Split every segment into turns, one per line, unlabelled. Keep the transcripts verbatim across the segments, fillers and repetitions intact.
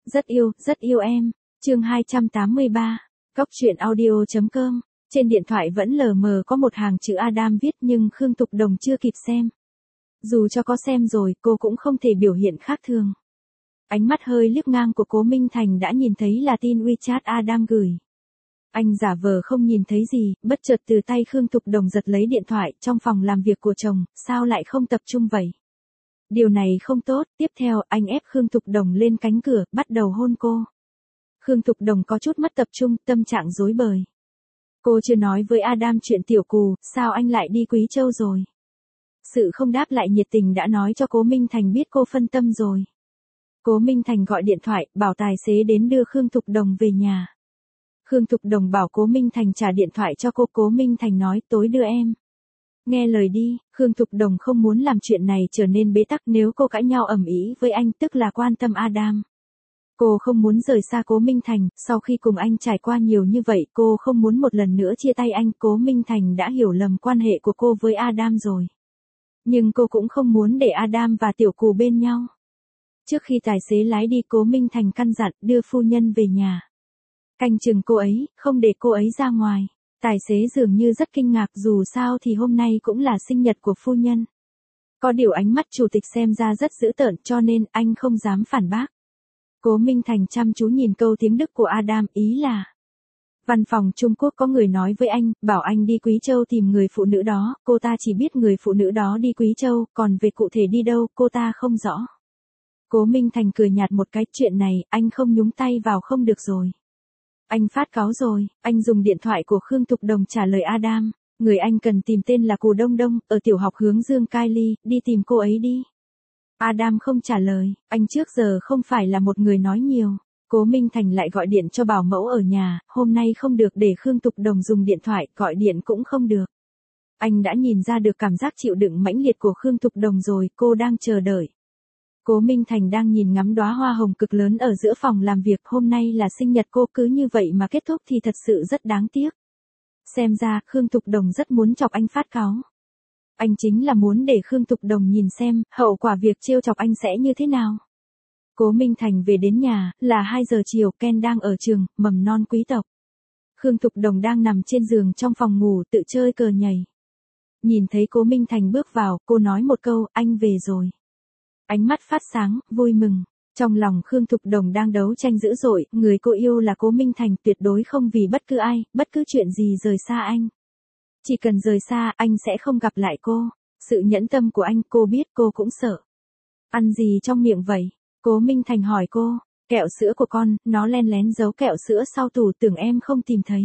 Rất yêu, rất yêu em. Chương hai trăm tám mươi ba. Cóc truyện audio chấm com. Trên điện thoại vẫn lờ mờ có một hàng chữ Adam viết nhưng Khương Thục Đồng chưa kịp xem. Dù cho có xem rồi, cô cũng không thể biểu hiện khác thường. Ánh mắt hơi liếc ngang của Cố Minh Thành đã nhìn thấy là tin WeChat Adam gửi. Anh giả vờ không nhìn thấy gì, bất chợt từ tay Khương Thục Đồng giật lấy điện thoại trong phòng làm việc của chồng, sao lại không tập trung vậy? Điều này không tốt, tiếp theo anh ép Khương Thục Đồng lên cánh cửa, bắt đầu hôn cô. Khương Thục Đồng có chút mất tập trung, tâm trạng rối bời. Cô chưa nói với Adam chuyện tiểu cù, sao anh lại đi Quý Châu rồi? Sự không đáp lại nhiệt tình đã nói cho Cố Minh Thành biết cô phân tâm rồi. Cố Minh Thành gọi điện thoại, bảo tài xế đến đưa Khương Thục Đồng về nhà. Khương Thục Đồng bảo Cố Minh Thành trả điện thoại cho cô. Cố Minh Thành nói tối đưa em. Nghe lời đi, Khương Thục Đồng không muốn làm chuyện này trở nên bế tắc nếu cô cãi nhau ầm ĩ với anh, tức là quan tâm Adam. Cô không muốn rời xa Cố Minh Thành, sau khi cùng anh trải qua nhiều như vậy cô không muốn một lần nữa chia tay anh. Cố Minh Thành đã hiểu lầm quan hệ của cô với Adam rồi. Nhưng cô cũng không muốn để Adam và tiểu cù bên nhau. Trước khi tài xế lái đi, Cố Minh Thành căn dặn đưa phu nhân về nhà. Canh chừng cô ấy, không để cô ấy ra ngoài. Tài xế dường như rất kinh ngạc, dù sao thì hôm nay cũng là sinh nhật của phu nhân. Có điều ánh mắt chủ tịch xem ra rất dữ tợn cho nên anh không dám phản bác. Cố Minh Thành chăm chú nhìn câu tiếng Đức của Adam, ý là: văn phòng Trung Quốc có người nói với anh, bảo anh đi Quý Châu tìm người phụ nữ đó, cô ta chỉ biết người phụ nữ đó đi Quý Châu, còn về cụ thể đi đâu, cô ta không rõ. Cố Minh Thành cười nhạt một cái, chuyện này, anh không nhúng tay vào không được rồi. Anh phát cáu rồi, anh dùng điện thoại của Khương Thục Đồng trả lời Adam, người anh cần tìm tên là Cù Đông Đông, ở tiểu học Hướng Dương Kylie, đi tìm cô ấy đi. Adam không trả lời, anh trước giờ không phải là một người nói nhiều. Cố Minh Thành lại gọi điện cho bảo mẫu ở nhà, hôm nay không được để Khương Thục Đồng dùng điện thoại, gọi điện cũng không được. Anh đã nhìn ra được cảm giác chịu đựng mãnh liệt của Khương Thục Đồng rồi, cô đang chờ đợi. Cố Minh Thành đang nhìn ngắm đóa hoa hồng cực lớn ở giữa phòng làm việc, hôm nay là sinh nhật cô, cứ như vậy mà kết thúc thì thật sự rất đáng tiếc. Xem ra, Khương Thục Đồng rất muốn chọc anh phát cáu. Anh chính là muốn để Khương Thục Đồng nhìn xem, hậu quả việc trêu chọc anh sẽ như thế nào. Cố Minh Thành về đến nhà, là hai giờ chiều, Ken đang ở trường, mầm non quý tộc. Khương Thục Đồng đang nằm trên giường trong phòng ngủ tự chơi cờ nhảy. Nhìn thấy Cố Minh Thành bước vào, cô nói một câu, anh về rồi. Ánh mắt phát sáng, vui mừng. Trong lòng Khương Thục Đồng đang đấu tranh dữ dội, người cô yêu là Cố Minh Thành, tuyệt đối không vì bất cứ ai, bất cứ chuyện gì rời xa anh. Chỉ cần rời xa, anh sẽ không gặp lại cô. Sự nhẫn tâm của anh, cô biết, cô cũng sợ. Ăn gì trong miệng vậy? Cố Minh Thành hỏi cô. Kẹo sữa của con, nó len lén giấu kẹo sữa sau tủ, tưởng em không tìm thấy.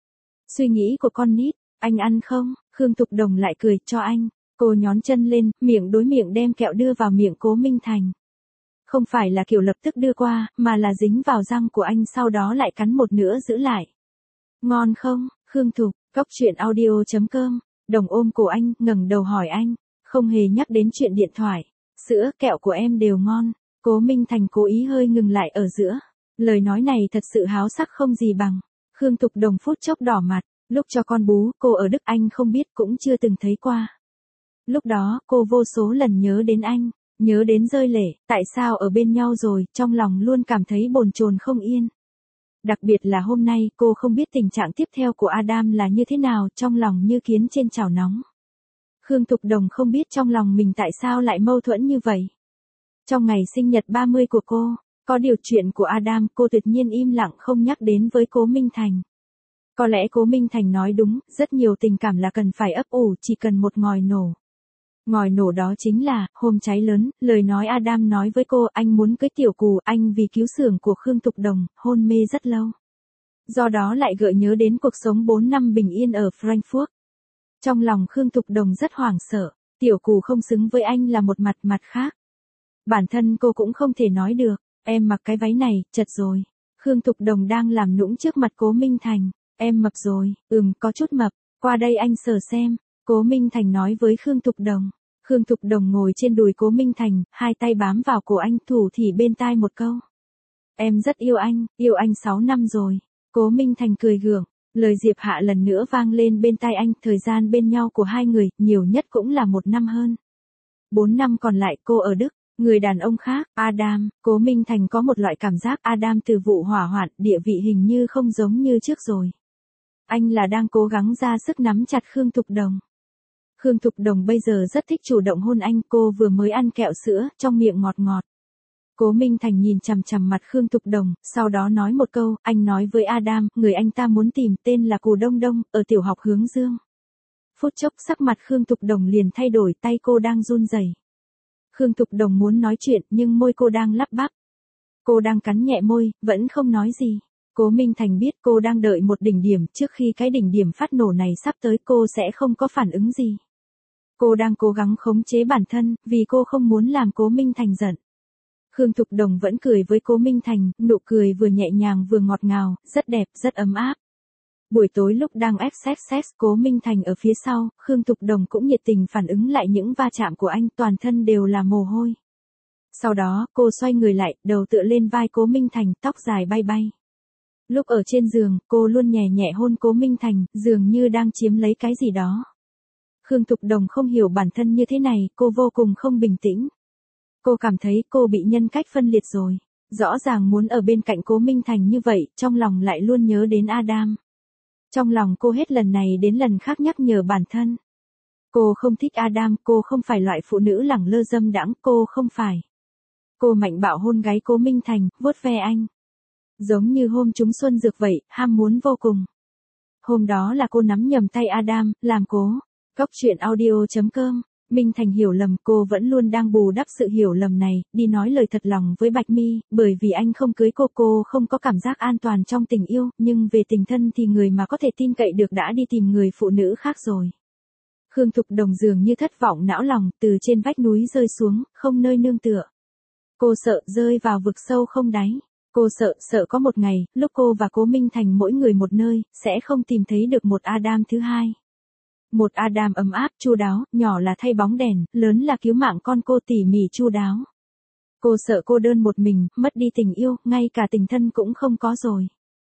Suy nghĩ của con nít, anh ăn không? Khương Thục Đồng lại cười, cho anh. Cô nhón chân lên, miệng đối miệng đem kẹo đưa vào miệng Cố Minh Thành. Không phải là kiểu lập tức đưa qua, mà là dính vào răng của anh sau đó lại cắn một nửa giữ lại. Ngon không? Khương Thục, cóc truyện audio chấm com. Đồng ôm cổ anh, ngẩng đầu hỏi anh, không hề nhắc đến chuyện điện thoại. Sữa, kẹo của em đều ngon. Cố Minh Thành cố ý hơi ngừng lại ở giữa. Lời nói này thật sự háo sắc không gì bằng. Khương Thục Đồng phút chốc đỏ mặt. Lúc cho con bú, cô ở Đức anh không biết, cũng chưa từng thấy qua. Lúc đó, cô vô số lần nhớ đến anh, nhớ đến rơi lệ, tại sao ở bên nhau rồi, trong lòng luôn cảm thấy bồn chồn không yên. Đặc biệt là hôm nay, cô không biết tình trạng tiếp theo của Adam là như thế nào, trong lòng như kiến trên chảo nóng. Khương Thục Đồng không biết trong lòng mình tại sao lại mâu thuẫn như vậy. Trong ngày sinh nhật ba mươi của cô, có điều chuyện của Adam cô tuyệt nhiên im lặng không nhắc đến với Cố Minh Thành. Có lẽ Cố Minh Thành nói đúng, rất nhiều tình cảm là cần phải ấp ủ, chỉ cần một ngòi nổ. Ngòi nổ đó chính là, hôm cháy lớn, lời nói Adam nói với cô, anh muốn cưới tiểu cù, anh vì cứu xưởng của Khương Thục Đồng, hôn mê rất lâu. Do đó lại gợi nhớ đến cuộc sống bốn năm bình yên ở Frankfurt. Trong lòng Khương Thục Đồng rất hoảng sợ, tiểu cù không xứng với anh là một mặt mặt khác. Bản thân cô cũng không thể nói được, em mặc cái váy này, chật rồi. Khương Thục Đồng đang làm nũng trước mặt Cố Minh Thành, em mập rồi, ừm có chút mập, qua đây anh sờ xem. Cố Minh Thành nói với Khương Thục Đồng. Khương Thục Đồng ngồi trên đùi Cố Minh Thành, hai tay bám vào cổ anh, thủ thỉ bên tai một câu. Em rất yêu anh, yêu anh sáu năm rồi. Cố Minh Thành cười gượng, lời Diệp Hạ lần nữa vang lên bên tai anh, thời gian bên nhau của hai người, nhiều nhất cũng là một năm hơn. Bốn năm còn lại cô ở Đức, Người đàn ông khác, Adam, Cố Minh Thành có một loại cảm giác Adam từ vụ hỏa hoạn, địa vị hình như không giống như trước rồi. Anh là đang cố gắng ra sức nắm chặt Khương Thục Đồng. Khương Thục Đồng bây giờ rất thích chủ động hôn anh, cô vừa mới ăn kẹo sữa, trong miệng ngọt ngọt. Cố Minh Thành nhìn chằm chằm mặt Khương Thục Đồng, sau đó nói một câu, anh nói với Adam, người anh ta muốn tìm tên là Cù Đông Đông, ở tiểu học Hướng Dương. Phút chốc sắc mặt Khương Thục Đồng liền thay đổi, tay cô đang run rẩy. Khương Thục Đồng muốn nói chuyện nhưng môi cô đang lắp bắp. Cô đang cắn nhẹ môi, vẫn không nói gì. Cố Minh Thành biết cô đang đợi một đỉnh điểm, trước khi cái đỉnh điểm phát nổ này sắp tới cô sẽ không có phản ứng gì. Cô đang cố gắng khống chế bản thân, vì cô không muốn làm Cố Minh Thành giận. Khương Thục Đồng vẫn cười với Cố Minh Thành, nụ cười vừa nhẹ nhàng vừa ngọt ngào, rất đẹp, rất ấm áp. Buổi tối lúc đang ép sex sex, Cố Minh Thành ở phía sau, Khương Thục Đồng cũng nhiệt tình phản ứng lại những va chạm của anh, toàn thân đều là mồ hôi. Sau đó, cô xoay người lại, đầu tựa lên vai Cố Minh Thành, tóc dài bay bay. Lúc ở trên giường, cô luôn nhẹ nhẹ hôn Cố Minh Thành, dường như đang chiếm lấy cái gì đó. Khương Thục Đồng không hiểu bản thân như thế này, cô vô cùng không bình tĩnh. Cô cảm thấy cô bị nhân cách phân liệt rồi. Rõ ràng muốn ở bên cạnh Cố Minh Thành như vậy, trong lòng lại luôn nhớ đến Adam. Trong lòng cô hết lần này đến lần khác nhắc nhở bản thân. Cô không thích Adam, cô không phải loại phụ nữ lẳng lơ dâm đãng, cô không phải. Cô mạnh bạo hôn gáy Cố Minh Thành, vuốt ve anh. Giống như hôm chúng xuân dược vậy, ham muốn vô cùng. Hôm đó là cô nắm nhầm tay Adam, làm cố. Góc truyện audio chấm com. Minh Thành hiểu lầm, cô vẫn luôn đang bù đắp sự hiểu lầm này, đi nói lời thật lòng với Bạch Mi, bởi vì anh không cưới cô, cô không có cảm giác an toàn trong tình yêu, nhưng về tình thân thì người mà có thể tin cậy được đã đi tìm người phụ nữ khác rồi. Khương Thục Đồng dường như thất vọng não lòng, từ trên vách núi rơi xuống, không nơi nương tựa. Cô sợ rơi vào vực sâu không đáy. Cô sợ, sợ có một ngày, lúc cô và Cố Minh Thành mỗi người một nơi, sẽ không tìm thấy được một Adam thứ hai. Một Adam ấm áp, chu đáo, nhỏ là thay bóng đèn, lớn là cứu mạng con cô tỉ mỉ chu đáo. Cô sợ cô đơn một mình, mất đi tình yêu, ngay cả tình thân cũng không có rồi.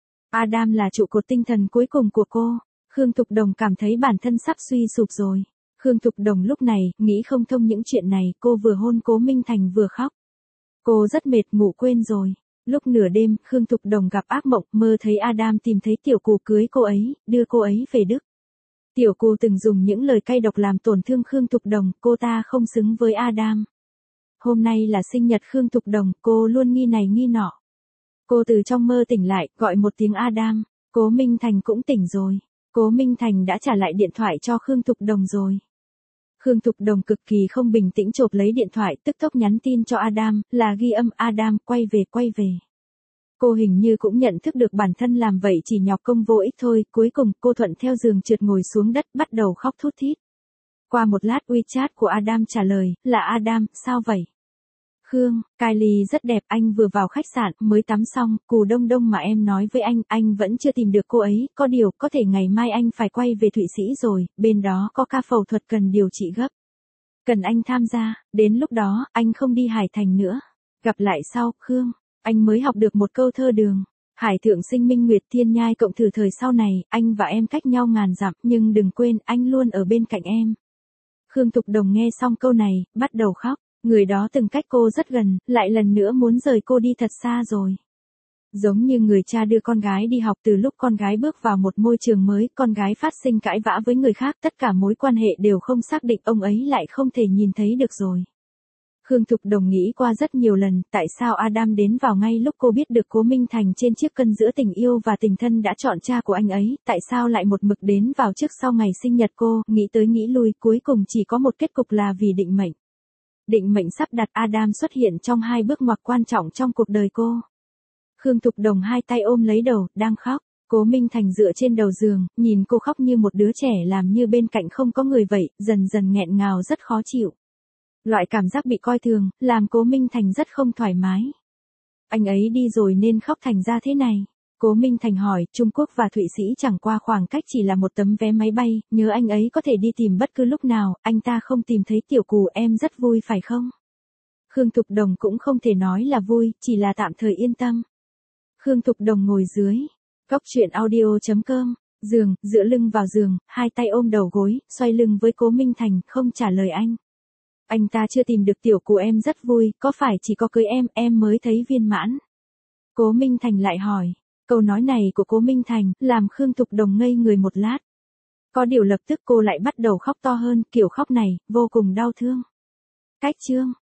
Adam là trụ cột tinh thần cuối cùng của cô. Khương Thục Đồng cảm thấy bản thân sắp suy sụp rồi. Khương Thục Đồng lúc này, nghĩ không thông những chuyện này, cô vừa hôn Cố Minh Thành vừa khóc. Cô rất mệt, ngủ quên rồi. Lúc nửa đêm, Khương Thục Đồng gặp ác mộng, mơ thấy Adam tìm thấy Tiểu Cù cưới cô ấy, đưa cô ấy về Đức. Tiểu Cù từng dùng những lời cay độc làm tổn thương Khương Thục Đồng, cô ta không xứng với Adam. Hôm nay là sinh nhật Khương Thục Đồng, cô luôn nghi này nghi nọ. Cô từ trong mơ tỉnh lại, gọi một tiếng Adam, Cố Minh Thành cũng tỉnh rồi. Cố Minh Thành đã trả lại điện thoại cho Khương Thục Đồng rồi. Khương Thục Đồng cực kỳ không bình tĩnh chộp lấy điện thoại, tức tốc nhắn tin cho Adam, là ghi âm Adam, quay về quay về. Cô hình như cũng nhận thức được bản thân làm vậy chỉ nhọc công vô ích thôi, cuối cùng cô thuận theo giường trượt ngồi xuống đất, bắt đầu khóc thút thít. Qua một lát WeChat của Adam trả lời, là Adam, sao vậy? Khương, Kylie rất đẹp, anh vừa vào khách sạn, mới tắm xong, Cù Đông Đông mà em nói với anh, anh vẫn chưa tìm được cô ấy, có điều, có thể ngày mai anh phải quay về Thụy Sĩ rồi, bên đó có ca phẫu thuật cần điều trị gấp. Cần anh tham gia, đến lúc đó, anh không đi Hải Thành nữa. Gặp lại sau, Khương, anh mới học được một câu thơ đường. Hải thượng sinh minh nguyệt thiên nhai cộng thử thời sau này, anh và em cách nhau ngàn dặm, nhưng đừng quên, anh luôn ở bên cạnh em. Khương Thục Đồng nghe xong câu này, bắt đầu khóc. Người đó từng cách cô rất gần, lại lần nữa muốn rời cô đi thật xa rồi. Giống như người cha đưa con gái đi học, từ lúc con gái bước vào một môi trường mới, con gái phát sinh cãi vã với người khác, tất cả mối quan hệ đều không xác định, ông ấy lại không thể nhìn thấy được rồi. Khương Thục Đồng nghĩ qua rất nhiều lần, tại sao Adam đến vào ngay lúc cô biết được Cố Minh Thành trên chiếc cân giữa tình yêu và tình thân đã chọn cha của anh ấy, tại sao lại một mực đến vào trước sau ngày sinh nhật cô, nghĩ tới nghĩ lui, cuối cùng chỉ có một kết cục là vì định mệnh. Định mệnh sắp đặt, Adam xuất hiện trong hai bước ngoặt quan trọng trong cuộc đời cô. Khương Thục Đồng hai tay ôm lấy đầu, đang khóc. Cố Minh Thành dựa trên đầu giường, nhìn cô khóc như một đứa trẻ làm như bên cạnh không có người vậy, dần dần nghẹn ngào rất khó chịu. Loại cảm giác bị coi thường, làm Cố Minh Thành rất không thoải mái. Anh ấy đi rồi nên khóc thành ra thế này. Cố Minh Thành hỏi, Trung Quốc và Thụy Sĩ chẳng qua khoảng cách chỉ là một tấm vé máy bay, nhớ anh ấy có thể đi tìm bất cứ lúc nào, anh ta không tìm thấy Tiểu Cù, em rất vui phải không? Khương Thục Đồng cũng không thể nói là vui, chỉ là tạm thời yên tâm. Khương Thục Đồng ngồi dưới, góc truyện audio chấm com, giường, dựa lưng vào giường, hai tay ôm đầu gối, xoay lưng với Cố Minh Thành, không trả lời anh. Anh ta chưa tìm được tiểu của em rất vui, có phải chỉ có cưới em, em mới thấy viên mãn? Cố Minh Thành lại hỏi. Câu nói này của Cố Minh Thành, làm Khương Thục Đồng ngây người một lát. Có điều lập tức cô lại bắt đầu khóc to hơn, kiểu khóc này, vô cùng đau thương. Cách chương